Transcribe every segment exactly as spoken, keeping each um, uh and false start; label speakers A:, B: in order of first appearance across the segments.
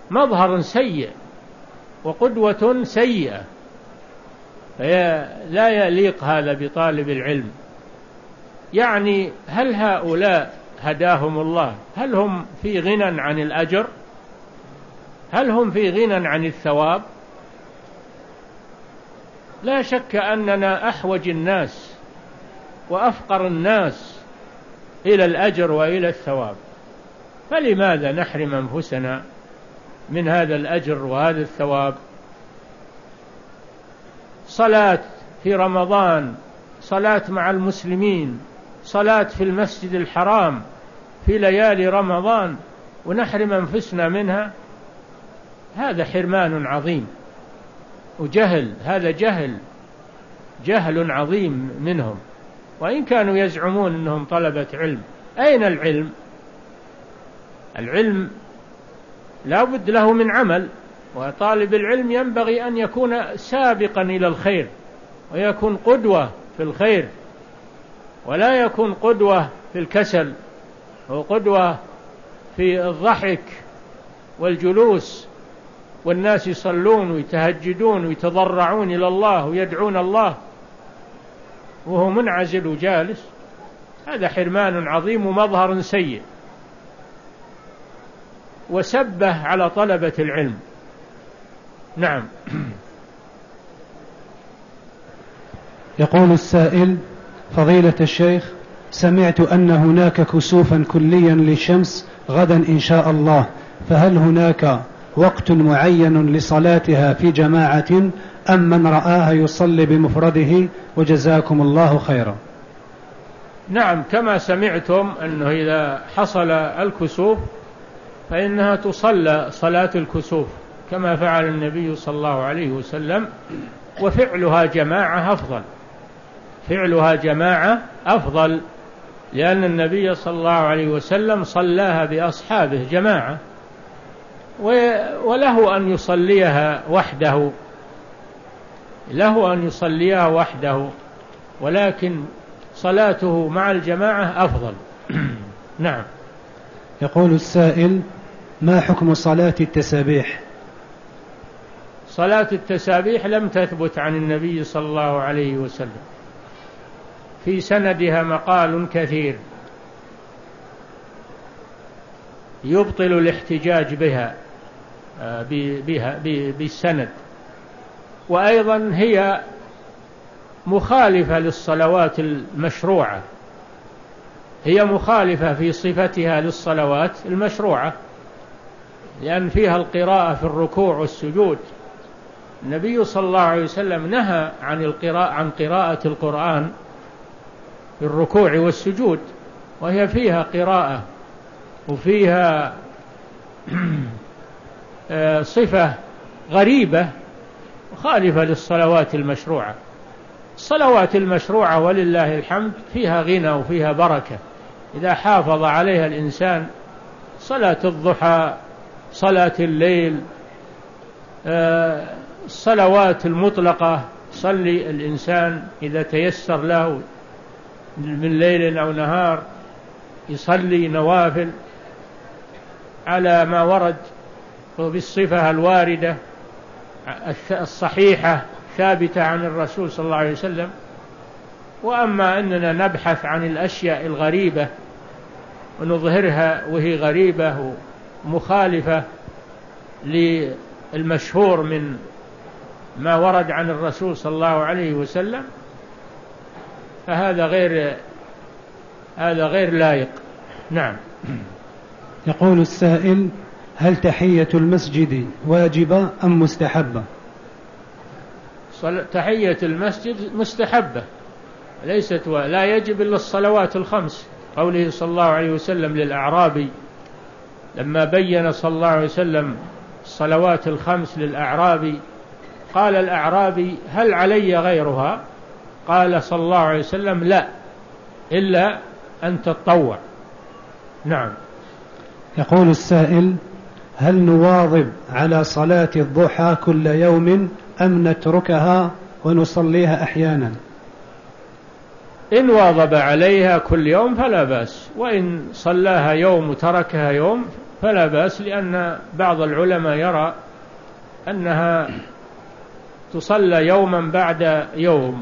A: مظهر سيء وقدوة سيئة، لا يليق هذا بطالب العلم. يعني هل هؤلاء هداهم الله هل هم في غنى عن الأجر؟ هل هم في غنى عن الثواب؟ لا شك أننا أحوج الناس وأفقر الناس إلى الأجر وإلى الثواب، فلماذا نحرم أنفسنا من هذا الأجر وهذا الثواب؟ صلاة في رمضان، صلاة مع المسلمين، صلاة في المسجد الحرام في ليالي رمضان، ونحرم أنفسنا منها، هذا حرمان عظيم وجهل، هذا جهل جهل عظيم منهم، وإن كانوا يزعمون أنهم طلبة علم. أين العلم؟ العلم لا بد له من عمل، وطالب العلم ينبغي أن يكون سابقا إلى الخير ويكون قدوة في الخير، ولا يكون قدوة في الكسل وقدوة في الضحك والجلوس والناس يصلون ويتهجدون ويتضرعون إلى الله ويدعون الله وهو منعزل وجالس، هذا حرمان عظيم ومظهر سيء وسبه على طلبة العلم. نعم.
B: يقول السائل: فضيلة الشيخ، سمعت أن هناك كسوفا كليا للشمس غدا إن شاء الله، فهل هناك وقت معين لصلاتها في جماعة أم من رآها يصلي بمفرده؟ وجزاكم الله خيرا.
A: نعم، كما سمعتم أنه إذا حصل الكسوف فإنها تصلى صلاة الكسوف كما فعل النبي صلى الله عليه وسلم، وفعلها جماعة أفضل، فعلها جماعة أفضل، لأن النبي صلى الله عليه وسلم صلاها بأصحابه جماعة، وله أن يصليها وحده، له أن يصليها وحده، ولكن صلاته مع الجماعة أفضل. نعم.
B: يقول السائل: ما حكم صلاة التسابيح؟
A: صلاة التسابيح لم تثبت عن النبي صلى الله عليه وسلم، في سندها مقال كثير يبطل الاحتجاج بها بها بالسند، وأيضا هي مخالفة للصلوات المشروعة، هي مخالفة في صفتها للصلوات المشروعة، لأن فيها القراءة في الركوع والسجود. النبي صلى الله عليه وسلم نهى عن القراءة عن قراءة القرآن في الركوع والسجود، وهي فيها قراءة وفيها صفة غريبة مخالفة للصلوات المشروعة. الصلوات المشروعة ولله الحمد فيها غنى وفيها بركة إذا حافظ عليها الإنسان، صلاة الضحى، صلاة الليل، الصلوات المطلقة، صلي الإنسان إذا تيسر له من ليل أو نهار يصلي نوافل على ما ورد بالصفة الواردة الصحيحة ثابتة عن الرسول صلى الله عليه وسلم. وأما أننا نبحث عن الأشياء الغريبة ونظهرها وهي غريبة ومخالفة للمشهور من ما ورد عن الرسول صلى الله عليه وسلم، فهذا غير هذا غير لائق. نعم.
B: يقول السائل: هل تحية المسجد واجبة أم مستحبة؟
A: تحية المسجد مستحبة ليست و... لا يجب إلا الصلوات الخمس، قوله صلى الله عليه وسلم للأعرابي لما بين صلى الله عليه وسلم الصلوات الخمس للأعرابي، قال الأعرابي: هل علي غيرها؟ قال صلى الله عليه وسلم: لا، إلا أن تتطوع. نعم.
B: يقول السائل: هل نواظب على صلاة الضحى كل يوم أم نتركها ونصليها أحيانا؟
A: إن واظب عليها كل يوم فلا بأس، وإن صلاها يوم وتركها يوم فلا بأس، لأن بعض العلماء يرى أنها تصلى يوما بعد يوم،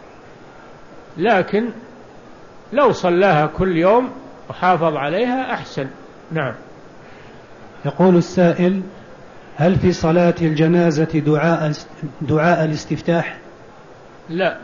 A: لكن لو صلاها كل يوم وحافظ عليها أحسن. نعم.
B: يقول السائل: هل في صلاة الجنازة دعاء دعاء الاستفتاح؟
A: لا،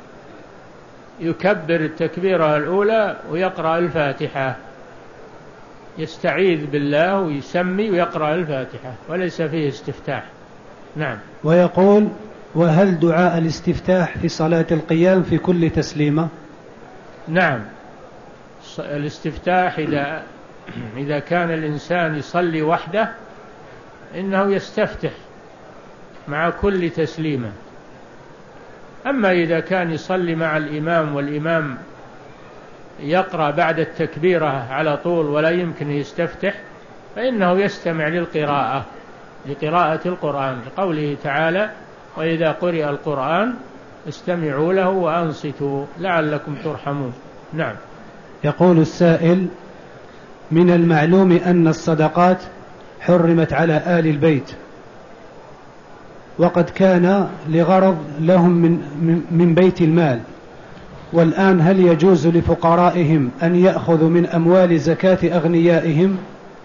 A: يكبر التكبيرة الأولى ويقرأ الفاتحة، يستعيذ بالله ويسمي ويقرأ الفاتحة، وليس فيه استفتاح. نعم.
B: ويقول: وهل دعاء الاستفتاح في صلاة القيام في كل تسليمة؟
A: نعم، الاستفتاح إذا إذا كان الإنسان يصلي وحده إنه يستفتح مع كل تسليمة. أما إذا كان يصلي مع الإمام والإمام يقرأ بعد التكبيرة على طول ولا يمكن يستفتح، فإنه يستمع للقراءة لقراءة القرآن، لقوله تعالى: وإذا قرئ القرآن استمعوا له وأنصتوا لعلكم ترحمون. نعم.
B: يقول السائل: من المعلوم أن الصدقات حرمت على آل البيت، وقد كان لغرض لهم من, من بيت المال، والآن هل يجوز لفقرائهم أن يأخذوا من أموال زكاة أغنيائهم؟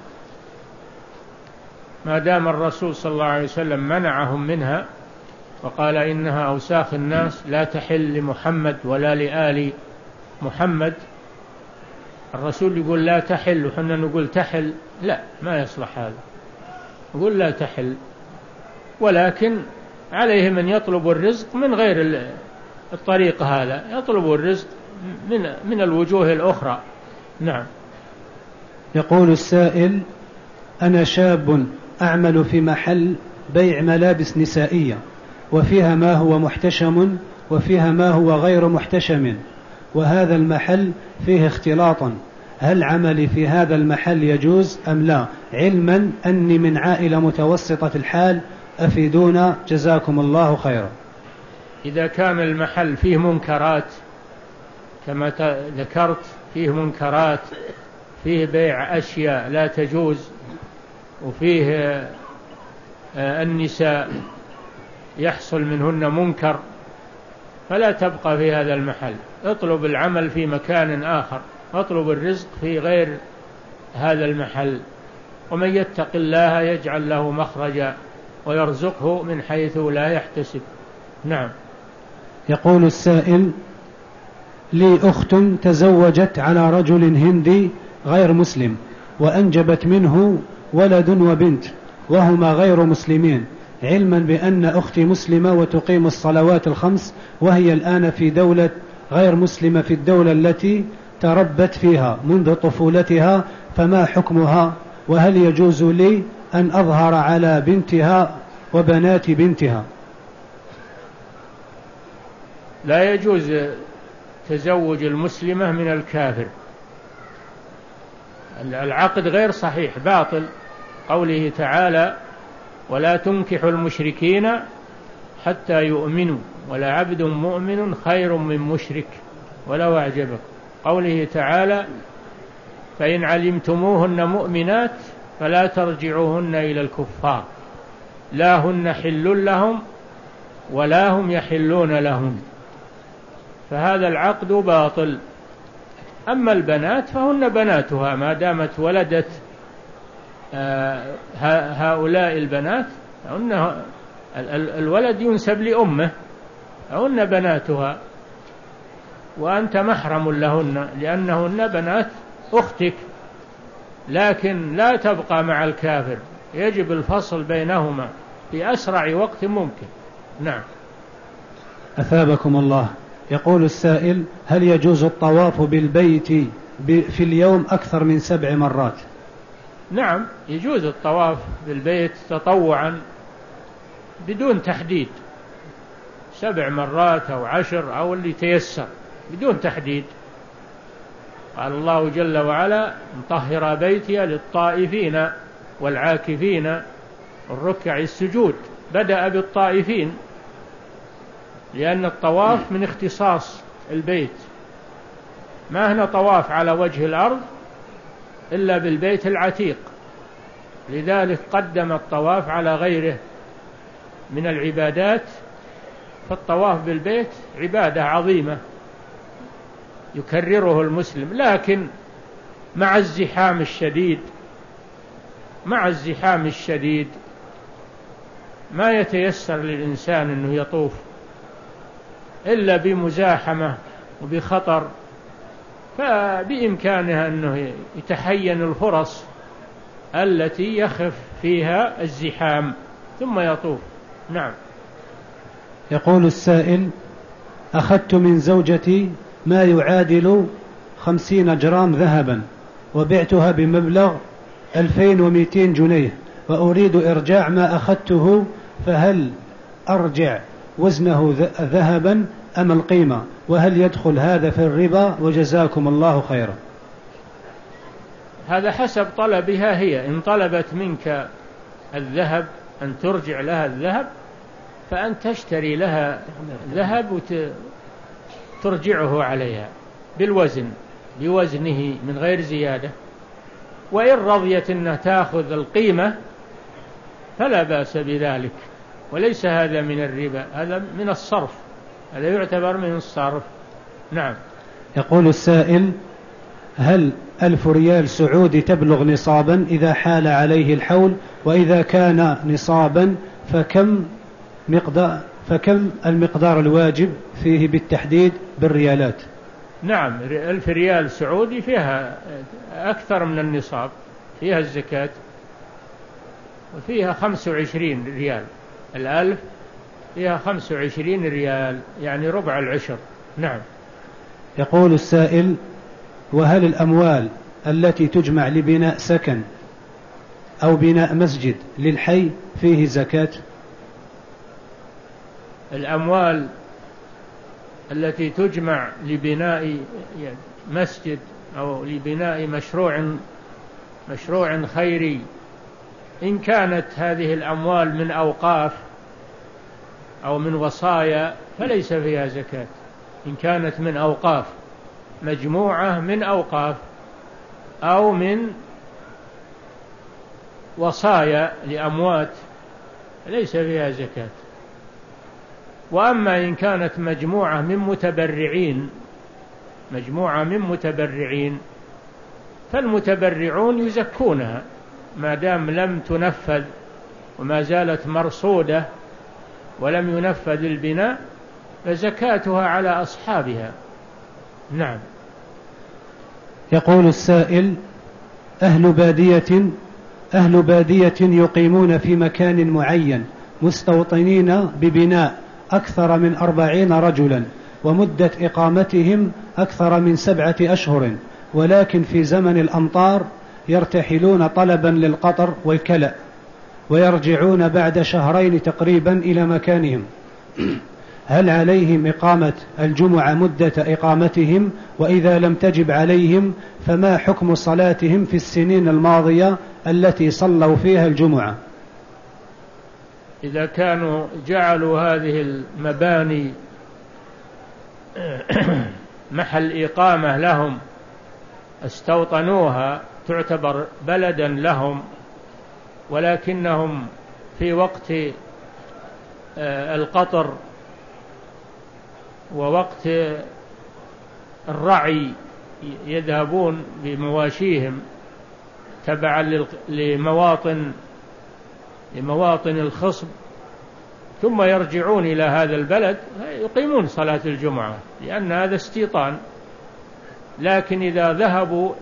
A: ما دام الرسول صلى الله عليه وسلم منعهم منها وقال إنها أوساخ الناس لا تحل لمحمد ولا لآل محمد، الرسول يقول لا تحل وحنا نقول تحل، لا، ما يصلح هذا، يقول لا تحل، ولكن عليهم أن يطلبوا الرزق من غير الطريق هذا، يطلبوا الرزق من من الوجوه الأخرى. نعم.
B: يقول السائل: أنا شاب أعمل في محل بيع ملابس نسائية، وفيها ما هو محتشم وفيها ما هو غير محتشم، وهذا المحل فيه اختلاطا، هل عملي في هذا المحل يجوز أم لا؟ علما أني من عائلة متوسطة الحال، أفيدونا جزاكم الله خيرا.
A: إذا كان المحل فيه منكرات كما ذكرت، فيه منكرات، فيه بيع أشياء لا تجوز، وفيه النساء يحصل منهن منكر، فلا تبقى في هذا المحل، اطلب العمل في مكان آخر، اطلب الرزق في غير هذا المحل، ومن يتق الله يجعل له مخرجا ويرزقه من حيث لا يحتسب. نعم.
B: يقول السائل: لي أخت تزوجت على رجل هندي غير مسلم، وأنجبت منه ولد وبنت وهما غير مسلمين، علما بأن أختي مسلمة وتقيم الصلوات الخمس، وهي الآن في دولة غير مسلمة في الدولة التي تربت فيها منذ طفولتها، فما حكمها؟ وهل يجوز لي أن أظهر على بنتها وبنات بنتها؟
A: لا يجوز تزوج المسلمة من الكافر، العقد غير صحيح، باطل، قوله تعالى: ولا تنكحوا المشركين حتى يؤمنوا ولا عبد مؤمن خير من مشرك ولو أعجبك، قوله تعالى: فإن علمتموهن مؤمنات فلا ترجعوهن إلى الكفار لا هن حل لهم ولا هم يحلون لهم، فهذا العقد باطل. أما البنات فهن بناتها ما دامت ولدت هؤلاء البنات، فهن الولد ينسب لأمه، فهن بناتها وأنت محرم لهن لأنهن بنات أختك، لكن لا تبقى مع الكافر، يجب الفصل بينهما في أسرع وقت ممكن. نعم.
B: أثابكم الله. يقول السائل: هل يجوز الطواف بالبيت في اليوم أكثر من سبع مرات؟
A: نعم، يجوز الطواف بالبيت تطوعا بدون تحديد، سبع مرات أو عشر أو اللي تيسر بدون تحديد. قال الله جل وعلا: مطهر بيتي للطائفين والعاكفين والركع السجود، بدأ بالطائفين لأن الطواف من اختصاص البيت، ما هنا طواف على وجه الأرض إلا بالبيت العتيق، لذلك قدم الطواف على غيره من العبادات، فالطواف بالبيت عبادة عظيمة يكرره المسلم، لكن مع الزحام الشديد مع الزحام الشديد ما يتيسر للإنسان أنه يطوف إلا بمزاحمة وبخطر، فبإمكانها أنه يتحين الفرص التي يخف فيها الزحام ثم يطوف. نعم.
B: يقول السائل: أخذت من زوجتي ما يعادل خمسين جرام ذهبا وبعتها بمبلغ ألفين ومئتين جنيه وأريد إرجاع ما أخذته، فهل أرجع وزنه ذهبا أم القيمة؟ وهل يدخل هذا في الربا؟ وجزاكم الله خيرا.
A: هذا حسب طلبها هي، إن طلبت منك الذهب أن ترجع لها الذهب فأن تشتري لها ذهب وترجعه عليها بالوزن بوزنه من غير زيادة، وإن رضيت أنها تأخذ القيمة فلا بأس بذلك، وليس هذا من الربا، هذا من الصرف، هذا يعتبر من الصرف. نعم.
B: يقول السائل: هل ألف ريال سعودي تبلغ نصابا إذا حال عليه الحول؟ وإذا كان نصابا فكم مقدار فكم المقدار الواجب فيه بالتحديد بالريالات؟
A: نعم، ألف ريال سعودي فيها أكثر من النصاب، فيها الزكاة، وفيها خمسة وعشرين ريال، الألف فيها خمسة وعشرين ريال يعني ربع العشر. نعم.
B: يقول السائل: وهل الأموال التي تجمع لبناء سكن أو بناء مسجد للحي فيه زكاة؟
A: الأموال التي تجمع لبناء مسجد أو لبناء مشروع مشروع خيري، إن كانت هذه الأموال من أوقاف أو من وصايا فليس فيها زكاة. إن كانت من أوقاف، مجموعة من أوقاف أو من وصايا لأموات ليس فيها زكاة. وأما إن كانت مجموعة من متبرعين مجموعة من متبرعين فالمتبرعون يزكونها ما دام لم تنفذ وما زالت مرصودة ولم ينفذ البناء، فزكاتها على أصحابها. نعم.
B: يقول السائل: أهل بادية أهل بادية يقيمون في مكان معين مستوطنين ببناء أكثر من أربعين رجلا، ومدة إقامتهم أكثر من سبعة أشهر، ولكن في زمن الأمطار يرتحلون طلبا للقطر والكلأ ويرجعون بعد شهرين تقريبا إلى مكانهم، هل عليهم إقامة الجمعة مدة إقامتهم؟ وإذا لم تجب عليهم فما حكم صلاتهم في السنين الماضية التي صلوا فيها الجمعة؟
A: إذا كانوا جعلوا هذه المباني محل إقامة لهم استوطنوها تعتبر بلدا لهم، ولكنهم في وقت القطر ووقت الرعي يذهبون بمواشيهم تبعا لمواطن لمواطن الخصب ثم يرجعون إلى هذا البلد، يقيمون صلاة الجمعة لأن هذا استيطان. لكن إذا ذهبوا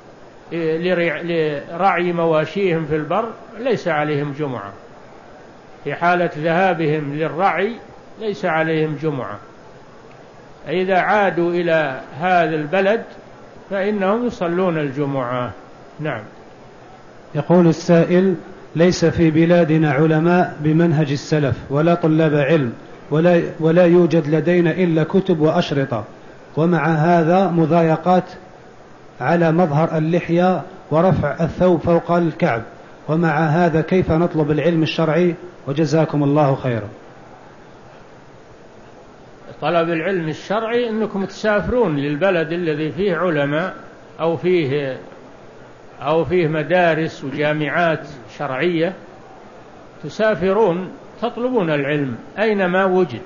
A: لرعي مواشيهم في البر ليس عليهم جمعة، في حالة ذهابهم للرعي ليس عليهم جمعة. إذا عادوا إلى هذا البلد فإنهم يصلون الجمعة. نعم.
B: يقول السائل: ليس في بلادنا علماء بمنهج السلف ولا طلاب علم ولا, ولا يوجد لدينا إلا كتب وأشرطة، ومع هذا مضايقات على مظهر اللحية ورفع الثوب فوق الكعب، ومع هذا كيف نطلب العلم الشرعي؟ وجزاكم الله خيرا.
A: طلب العلم الشرعي أنكم تسافرون للبلد الذي فيه علماء أو فيه أو فيه مدارس وجامعات شرعية تسافرون تطلبون العلم أينما وجد،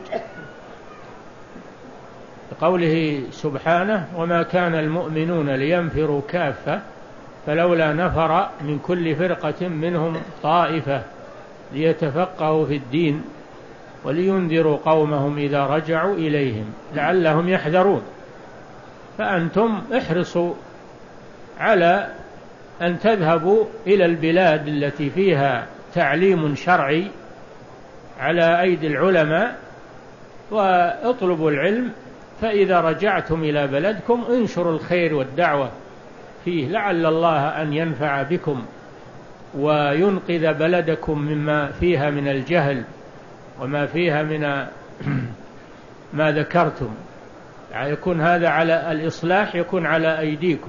A: قوله سبحانه: وما كان المؤمنون لينفروا كافة فلولا نفر من كل فرقة منهم طائفة ليتفقهوا في الدين ولينذروا قومهم إذا رجعوا إليهم لعلهم يحذرون. فأنتم احرصوا على أن تذهبوا إلى البلاد التي فيها تعليم شرعي على أيدي العلماء واطلبوا العلم، فإذا رجعتم إلى بلدكم انشروا الخير والدعوة فيه لعل الله أن ينفع بكم وينقذ بلدكم مما فيها من الجهل وما فيها من ما ذكرتم. يكون هذا على الإصلاح يكون على أيديكم.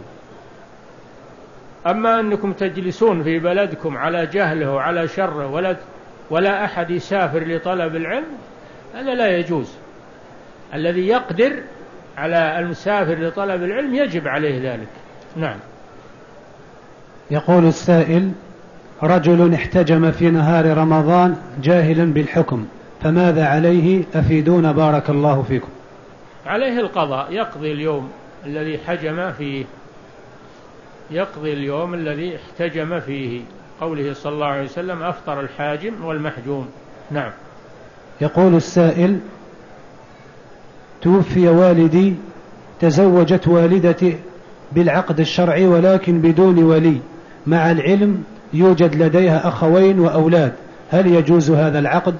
A: أما أنكم تجلسون في بلدكم على جهله وعلى شره ولا ولا أحد يسافر لطلب العلم، هذا لا يجوز. الذي يقدر على المسافر لطلب العلم يجب عليه ذلك. نعم.
B: يقول السائل: رجل احتجم في نهار رمضان جاهلا بالحكم، فماذا عليه؟ أفيدونا بارك الله فيكم.
A: عليه القضاء، يقضي اليوم الذي حجم فيه، يقضي اليوم الذي احتجم فيه، قوله صلى الله عليه وسلم: أفطر الحاجم والمحجوم. نعم.
B: يقول السائل: توفي والدي، تزوجت والدتي بالعقد الشرعي ولكن بدون ولي، مع العلم يوجد لديها أخوين وأولاد، هل يجوز هذا العقد؟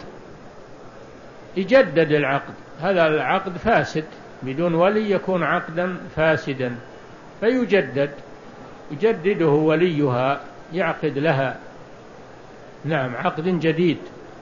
A: يجدد العقد، هذا العقد فاسد، بدون ولي يكون عقدا فاسدا، فيجدد، يجدده وليها، يعقد لها نعم عقد جديد.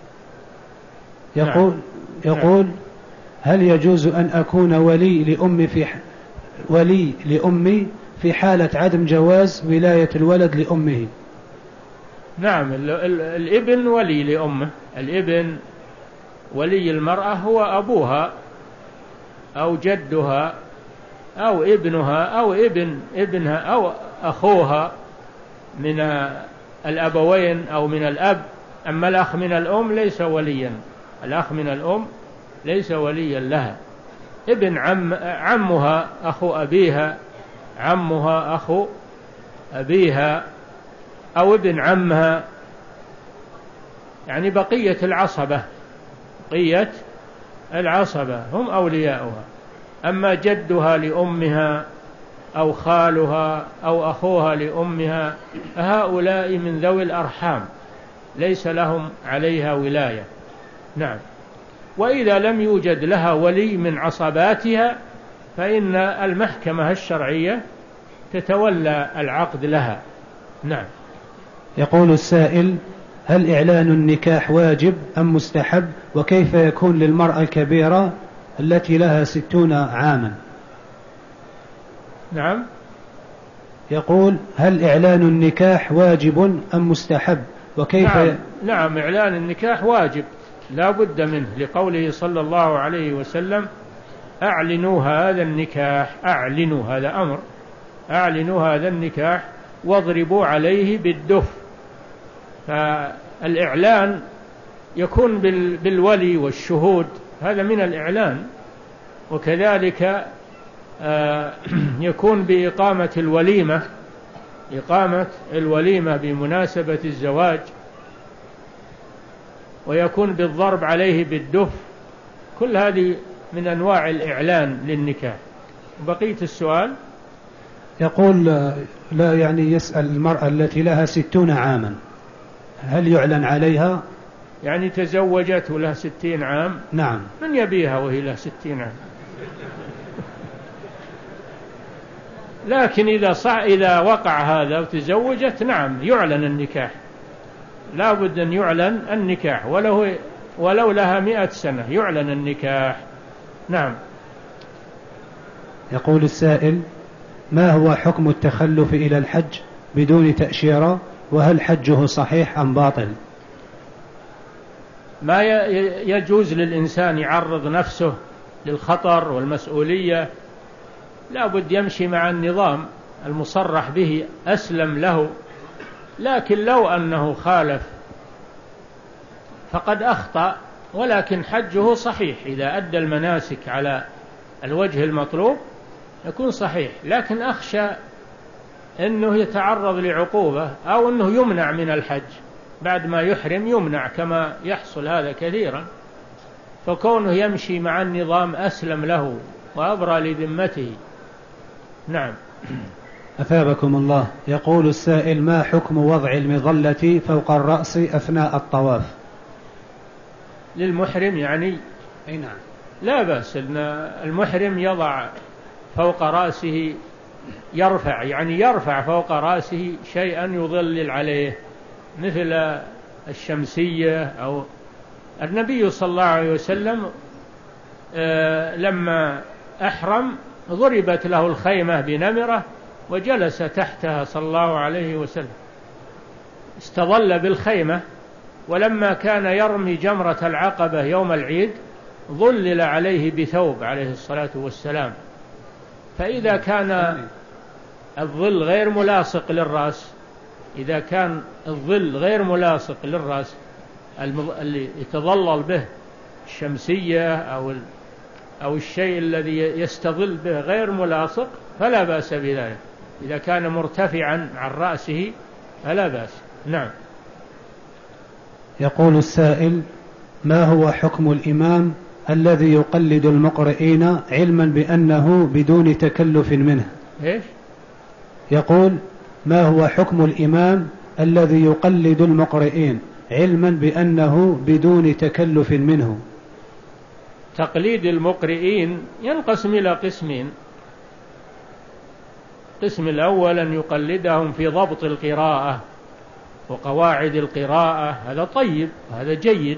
B: يقول نعم. يقول هل يجوز أن أكون ولي لأمي في ح... ولي لأمي في حالة عدم جواز ولاية الولد لأمه؟
A: نعم، ال... ال... الابن ولي لأمه، الابن ولي المرأة هو أبوها أو جدها أو ابنها أو ابن ابنها أو أخوها من الأبوين أو من الأب. أما الأخ من الأم ليس وليا، الأخ من الأم ليس وليا لها. ابن عم عمها أخو أبيها، عمها أخو أبيها، أو ابن عمها، يعني بقية العصبة، بقية العصبة هم أولياؤها. أما جدها لأمها أو خالها أو أخوها لأمها هؤلاء من ذوي الأرحام ليس لهم عليها ولاية. نعم. وإذا لم يوجد لها ولي من عصباتها فإن المحكمة الشرعية تتولى العقد لها. نعم.
B: يقول السائل: هل إعلان النكاح واجب أم مستحب؟ وكيف يكون للمرأة الكبيرة التي لها ستون عاما؟
A: نعم.
B: يقول: هل إعلان النكاح واجب أم مستحب؟ وكيف
A: نعم. نعم، إعلان النكاح واجب لا بد منه، لقوله صلى الله عليه وسلم: أعلنوا هذا النكاح، أعلنوا هذا أمر، أعلنوا هذا النكاح واضربوا عليه بالدف. فالإعلان يكون بالولي والشهود، هذا من الإعلان. وكذلك يكون بإقامة الوليمة، إقامة الوليمة بمناسبة الزواج، ويكون بالضرب عليه بالدف. كل هذه من أنواع الإعلان للنكاح. بقية السؤال.
B: يقول: لا يعني يسأل المرأة التي لها ستون عاما هل يعلن عليها؟
A: يعني تزوجت ولها ستين عام.
B: نعم.
A: من يبيها وهي لها ستين عام؟ لكن إذا صح إذا وقع هذا وتزوجت، نعم يعلن النكاح، لا بد أن يعلن النكاح، ولو ولو لها مئة سنة يعلن النكاح. نعم.
B: يقول السائل: ما هو حكم التخلف إلى الحج بدون تأشيرة؟ وهل حجه صحيح أم باطل؟
A: ما يجوز للإنسان يعرض نفسه للخطر والمسؤولية، لا بد يمشي مع النظام المصرح به أسلم له، لكن لو أنه خالف فقد أخطأ، ولكن حجه صحيح إذا أدى المناسك على الوجه المطلوب يكون صحيح. لكن أخشى أنه يتعرض لعقوبة أو أنه يمنع من الحج بعد ما يحرم، يمنع كما يحصل هذا كثيرا، فكونه يمشي مع النظام أسلم له وأبرى لذمته. نعم.
B: أثابكم الله. يقول السائل: ما حكم وضع المظلة فوق الرأس أثناء الطواف؟
A: للمحرم يعني؟
B: أي نعم.
A: لا بأس أن المحرم يضع فوق رأسه، يرفع يعني يرفع فوق رأسه شيئا يظلل عليه مثل الشمسية. أو النبي صلى الله عليه وسلم لما أحرم ضربت له الخيمة بنمرة وجلس تحتها صلى الله عليه وسلم، استظل بالخيمة. ولما كان يرمي جمرة العقبة يوم العيد ظلل عليه بثوب عليه الصلاة والسلام. فإذا كان الظل غير ملاصق للرأس، إذا كان الظل غير ملاصق للرأس اللي يتظلل به الشمسية أو أو الشيء الذي يستظل به غير ملاصق فلا بأس بذلك. إذا كان مرتفعا عن رأسه فلا بأس. نعم.
B: يقول السائل: ما هو حكم الإمام الذي يقلد المقرئين علما بأنه بدون تكلف منه؟
A: إيش؟
B: يقول: ما هو حكم الإمام الذي يقلد المقرئين علما بأنه بدون تكلف منه؟
A: تقليد المقرئين ينقسم إلى قسمين. القسم الأول أن يقلدهم في ضبط القراءة وقواعد القراءة، هذا طيب، هذا جيد،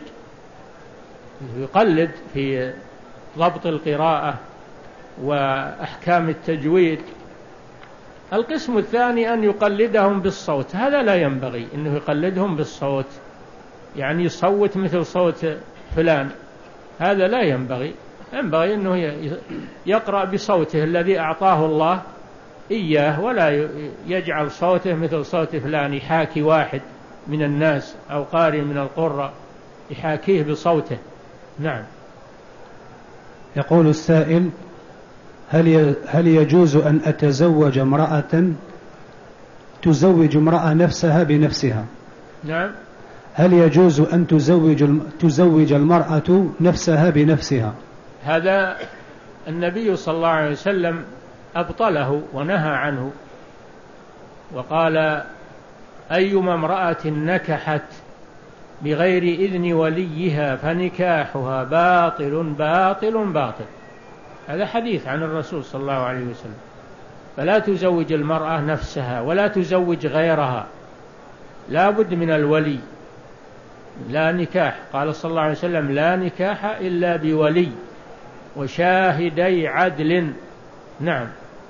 A: يقلد في ضبط القراءة وأحكام التجويد. القسم الثاني أن يقلدهم بالصوت، هذا لا ينبغي أنه يقلدهم بالصوت، يعني يصوت مثل صوت فلان، هذا لا ينبغي. ينبغي أنه يقرأ بصوته الذي أعطاه الله إياه، ولا يجعل صوته مثل صوت فلان، يحاكي واحد من الناس أو قارئ من القراء يحاكيه بصوته. نعم.
B: يقول السائل: هل هل يجوز أن أتزوج امرأة تزوج امرأة نفسها بنفسها؟
A: نعم.
B: هل يجوز أن تزوج تزوج المرأة نفسها بنفسها؟
A: هذا النبي صلى الله عليه وسلم أبطله ونهى عنه، وقال: أيما امرأة نكحت بغير إذن وليها فنكاحها باطل باطل باطل. هذا حديث عن الرسول صلى الله عليه وسلم. فلا تزوج المرأة نفسها ولا تزوج غيرها، لا بد من الولي. لا نكاح، قال صلى الله عليه وسلم: لا نكاح إلا بولي وشاهدي عدل. نعم.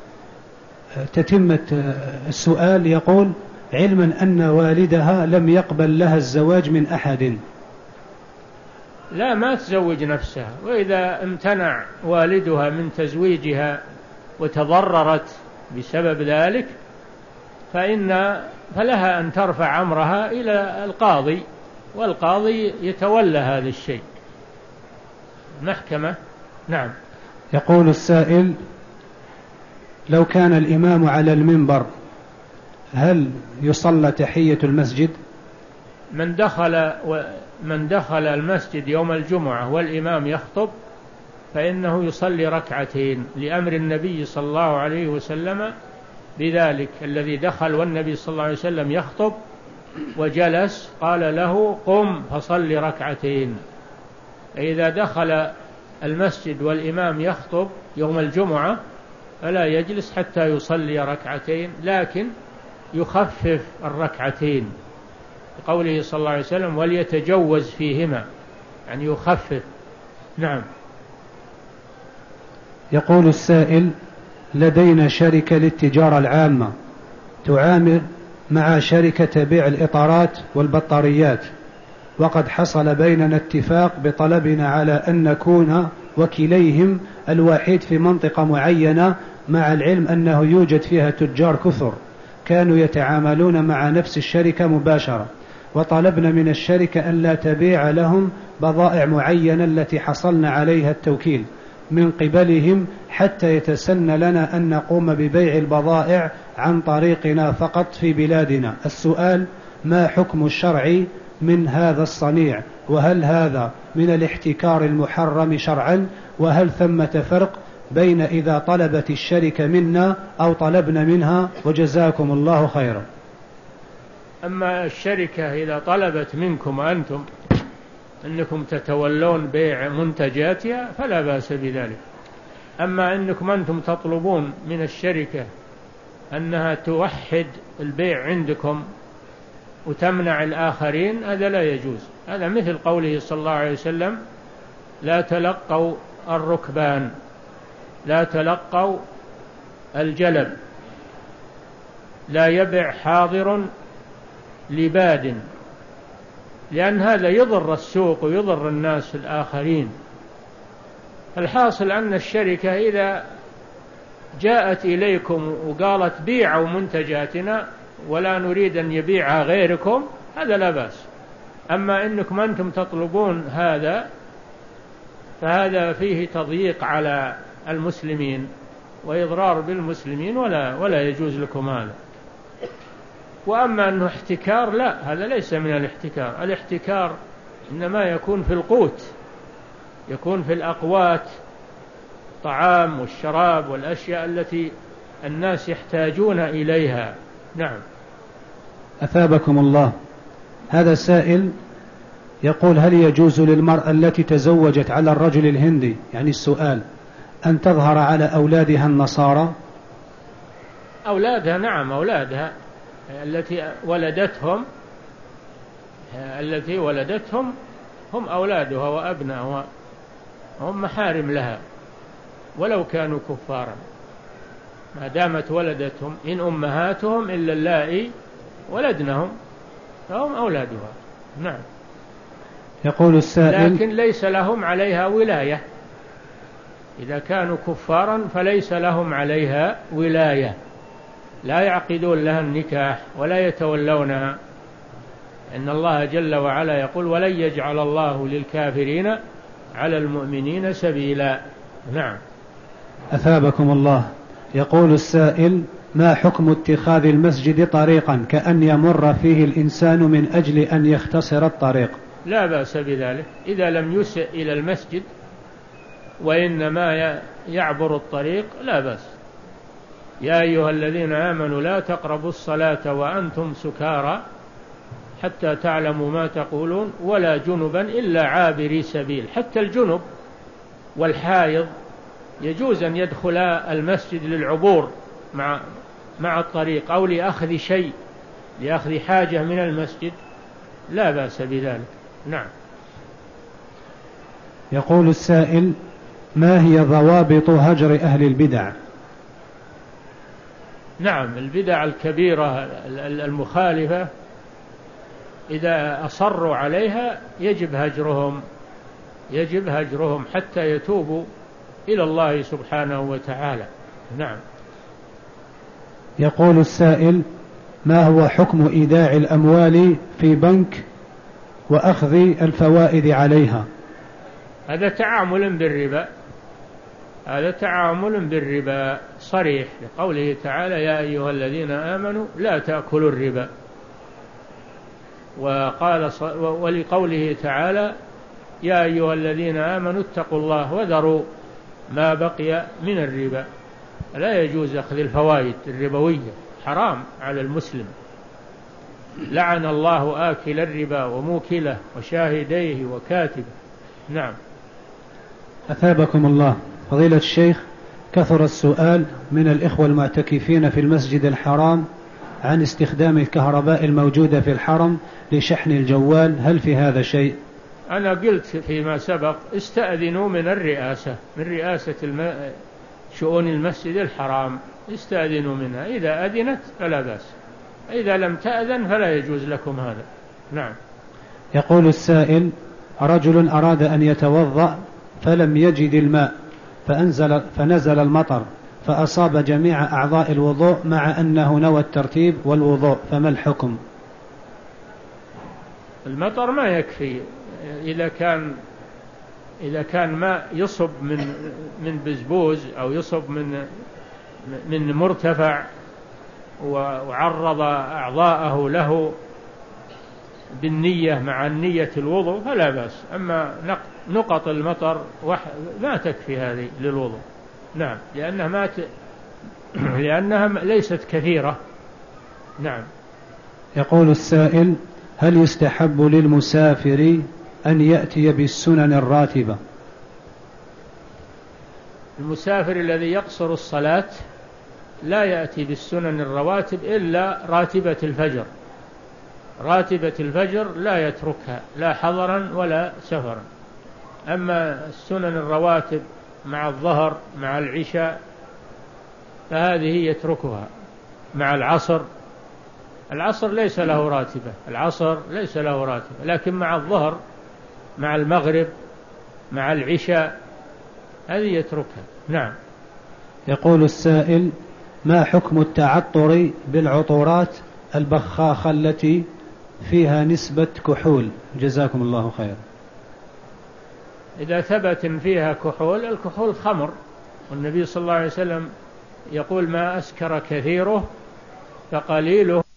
B: تتمة السؤال. يقول: علما أن والدها لم يقبل لها الزواج من أحد.
A: لا، ما تزوج نفسها، وإذا امتنع والدها من تزويجها وتضررت بسبب ذلك فإن فلها أن ترفع أمرها إلى القاضي، والقاضي يتولى هذا الشيء، محكمة. نعم.
B: يقول السائل: لو كان الإمام على المنبر هل يصلى تحية المسجد؟
A: من دخل من دخل المسجد يوم الجمعة والإمام يخطب فإنه يصلي ركعتين، لأمر النبي صلى الله عليه وسلم بذلك. الذي دخل والنبي صلى الله عليه وسلم يخطب وجلس قال له: قم فصل ركعتين. فإذا دخل المسجد والإمام يخطب يوم الجمعة فلا يجلس حتى يصلي ركعتين، لكن يخفف الركعتين، بقوله صلى الله عليه وسلم: وليتجوز فيهما، يعني يخفف. نعم.
B: يقول السائل: لدينا شركة للتجارة العامة تعامل مع شركة بيع الإطارات والبطاريات، وقد حصل بيننا اتفاق بطلبنا على أن نكون وكيليهم الوحيد في منطقة معينة مع العلم أنه يوجد فيها تجار كثر كانوا يتعاملون مع نفس الشركة مباشرة، وطلبنا من الشركة أن لا تبيع لهم بضائع معينة التي حصلنا عليها التوكيل من قبلهم حتى يتسن لنا أن نقوم ببيع البضائع عن طريقنا فقط في بلادنا. السؤال: ما حكم الشرع من هذا الصنيع؟ وهل هذا من الاحتكار المحرم شرعا؟ وهل ثمة فرق بين إذا طلبت الشركة منا أو طلبنا منها؟ وجزاكم الله خيرا.
A: أما الشركة إذا طلبت منكم أنتم أنكم تتولون بيع منتجاتها فلا بأس بذلك. أما أنكم أنتم تطلبون من الشركة أنها توحد البيع عندكم وتمنع الآخرين، هذا لا يجوز. هذا مثل قوله صلى الله عليه وسلم: لا تلقوا الركبان، لا تلقوا الجلب، لا يبع حاضر لباد، لأن هذا يضر السوق ويضر الناس الآخرين. الحاصل أن الشركة إذا جاءت إليكم وقالت بيعوا منتجاتنا ولا نريد أن يبيعها غيركم، هذا لا بأس. أما إنكم أنتم تطلبون هذا فهذا فيه تضييق على المسلمين وإضرار بالمسلمين، ولا ولا يجوز لكم هذا. وأما أنه احتكار، لا، هذا ليس من الاحتكار. الاحتكار إنما يكون في القوت، يكون في الأقوات، الطعام والشراب والأشياء التي الناس يحتاجون إليها. نعم.
B: أثابكم الله. هذا سائل يقول: هل يجوز للمرأة التي تزوجت على الرجل الهندي، يعني السؤال، أن تظهر على أولادها النصارى؟
A: أولادها، نعم، أولادها التي ولدتهم التي ولدتهم هم أولادها وأبناؤها، هم محارم لها ولو كانوا كفارا، ما دامت ولدتهم. إن أمهاتهم إلا اللائي ولدنهم فهم أولادها. نعم.
B: يقول السائل:
A: لكن ليس لهم عليها ولاية. إذا كانوا كفارا فليس لهم عليها ولاية، لا يعقدون لها النكاح ولا يتولونها. إن الله جل وعلا يقول: ولن يجعل الله للكافرين على المؤمنين سبيلا. نعم.
B: أثابكم الله. يقول السائل: ما حكم اتخاذ المسجد طريقا كأن يمر فيه الإنسان من أجل أن يختصر الطريق؟
A: لا بأس بذلك إذا لم يسئ إلى المسجد وإنما يعبر الطريق، لا بأس. يا أيها الذين آمنوا لا تقربوا الصلاة وأنتم سكارى حتى تعلموا ما تقولون ولا جنبا إلا عابري سبيل. حتى الجنب والحائض يجوز أن يدخلا المسجد للعبور مع مع الطريق أو لأخذ شيء، لأخذ حاجة من المسجد، لا بأس بذلك. نعم.
B: يقول السائل: ما هي ضوابط هجر أهل البدع؟
A: نعم، البدع الكبيرة المخالفة إذا أصروا عليها يجب هجرهم، يجب هجرهم حتى يتوبوا إلى الله سبحانه وتعالى. نعم.
B: يقول السائل: ما هو حكم إيداع الأموال في بنك وأخذ الفوائد عليها؟
A: هذا تعامل بالربا، هذا تعامل بالربا صريح، لقوله تعالى: يا أيها الذين آمنوا لا تأكلوا الربا. وقال ولقوله تعالى: يا أيها الذين آمنوا اتقوا الله وذروا ما بقي من الربا. لا يجوز أخذ الفوائد الربوية، حرام على المسلم. لعن الله آكل الربا وموكله وشاهديه وكاتبه. نعم.
B: أثابكم الله. فضيلة الشيخ، كثر السؤال من الإخوة المعتكفين في المسجد الحرام عن استخدام الكهرباء الموجودة في الحرم لشحن الجوال، هل في هذا شيء؟
A: أنا قلت فيما سبق: استأذنوا من الرئاسة، من رئاسة الم... شؤون المسجد الحرام، استأذنوا منها، إذا أذنت فلا بأس، إذا لم تأذن فلا يجوز لكم هذا. نعم.
B: يقول السائل: رجل أراد أن يتوضأ فلم يجد الماء فأنزل فنزل المطر، فأصاب جميع أعضاء الوضوء مع أنه نوى الترتيب والوضوء، فما الحكم؟
A: المطر ما يكفي إذا كان إذا كان ما يصب من من بزبوز أو يصب من من مرتفع وعرض أعضاءه له بالنية مع النية الوضوء فلا بأس. أما نقط المطر ما تكفي هذه للوضوء. نعم، لأنها ما ت... لأنها ليست كثيرة. نعم.
B: يقول السائل: هل يستحب للمسافر أن يأتي بالسنن الراتبة؟
A: المسافر الذي يقصر الصلاة لا يأتي بالسنن الرواتب إلا راتبة الفجر. راتبة الفجر لا يتركها لا حضرا ولا سفرا. أما السنن الرواتب مع الظهر مع العشاء فهذه يتركها. مع العصر، العصر ليس له راتبة، العصر ليس له راتبة، لكن مع الظهر مع المغرب مع العشاء هذه يتركها. نعم.
B: يقول السائل: ما حكم التعطر بالعطورات البخاخة التي فيها نسبة كحول؟ جزاكم الله خير.
A: إذا ثبت فيها كحول، الكحول خمر، والنبي صلى الله عليه وسلم يقول: ما أسكر كثيره فقليله